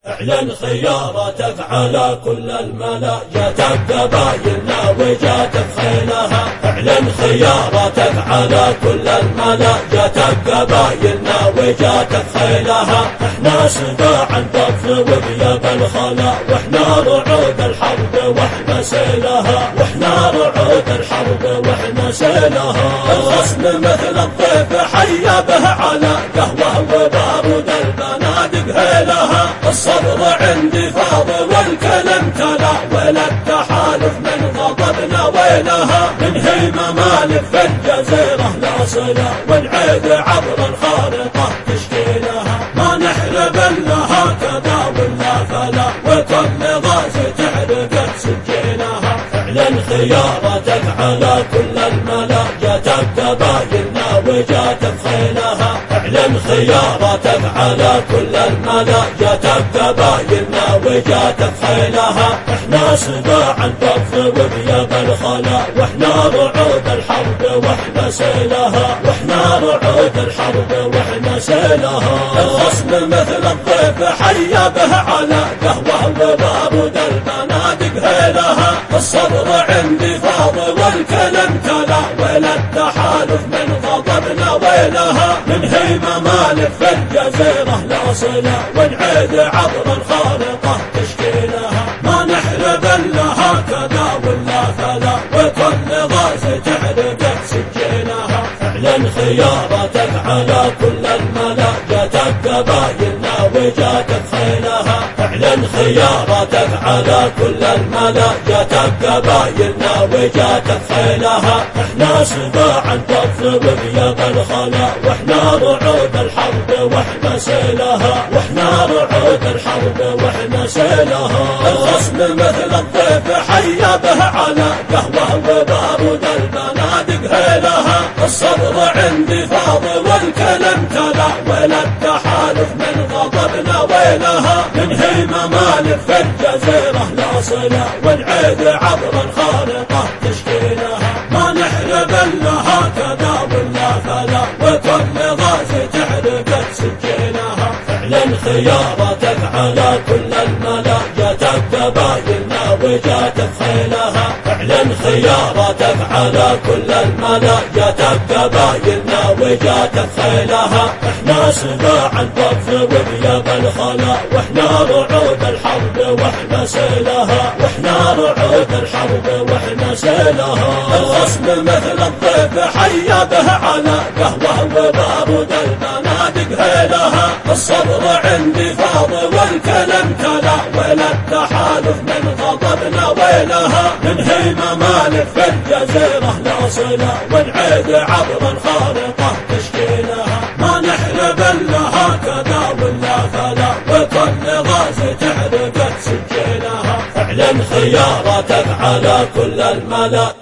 اعلن خياراتك على كل الملا، جاتك قبايلنا وجاتك خيلها. اعلن خياراتك على كل الملا، جاتك قبايلنا وجاتك خيلها. احنا سباع البطل وبياب الخلا، واحنا رعود الحرب واحنا سيلها. واحنا رعود الحرب واحنا سيلها. الخصم مثل الضيف حيا به على قهوه وبارود البنادق هيلها. الصبر عندي فاض والكلام تلا، ولا التحالف من غضبنا ويلها. ننهي ممالك في الجزيرة لا صلة، والعيد عبر الخارطة تشكيلها. ما نحلب الا هكذا ولا فلا، وكل غازي تعرقت سجينها. اعلن خياراتك على كل الملا، جاتك قبايلنا وجاتك خيلها. اعلن خياراتك على كل الملا، جاتك قبايلنا وجاتك خيلها. احنا سباع البطل وبياب الخلا، واحنا رعود الحرب واحنا سيلها. واحنا رعود الحرب واحنا سيلها. الخصم مثل الضيف حيا به على قهوه وبارود البنادق هيلها. الصبر عندي فاض والكلام تلا، ولا التحالف من غضبنا ويلها. ننهي ممالك في الجزيرة لا صلة، والعيد عبر الخارطة تشكيلها. ما نحلب الا هكذا ولا فلا، وكل غازي تعرقت سجينها. اعلن خياراتك على كل الملا، جاتك قبايلنا وجاتك خيلها. اعلن خياراتك على كل الملا، جاتك قبايلنا وجاتك خيلها. احنا سباع البطل وبياب الخلا، واحنا رعود الحرب واحنا سيلها. واحنا رعود الحرب واحنا سيلها. الخصم مثل الضيف حيا به على قهوه وبارود البنادق هيلها. الصبر عندي فاض والكلام تلا، ولا التحالف من غضبنا ويلها. ننهي ممالك في الجزيرة لا صلة، والعيد عبر الخارطة تشكيلها. ما نحلب الا هكذا ولا فلا، وكل غازي تعرقت سجينها. اعلن خياراتك على كل الملا، جاتك قبايلنا وجاتك خيلها. اعلن خياراتك على كل الملا، جاتك قبايلنا وجاتك خيلها. احنا سباع البطل وبياب الخلا، واحنا رعود الحرب واحنا سيلها. واحنا رعود الحرب واحنا سيلها. الخصم مثل الضيف حيا به على قهوه وبارود البنادق هيلها. الصبر عندي فاض والكلام تلا، ولا التحالف من غضبنا ويلها. ننهي ممالك في الجزيرة لا صلة، والعيد عبر الخارطة تشكيلها. ما نحلب الا هكذا ولا فلا، وكل غازي تعرقت سجينها. اعلن خياراتك على كل الملا.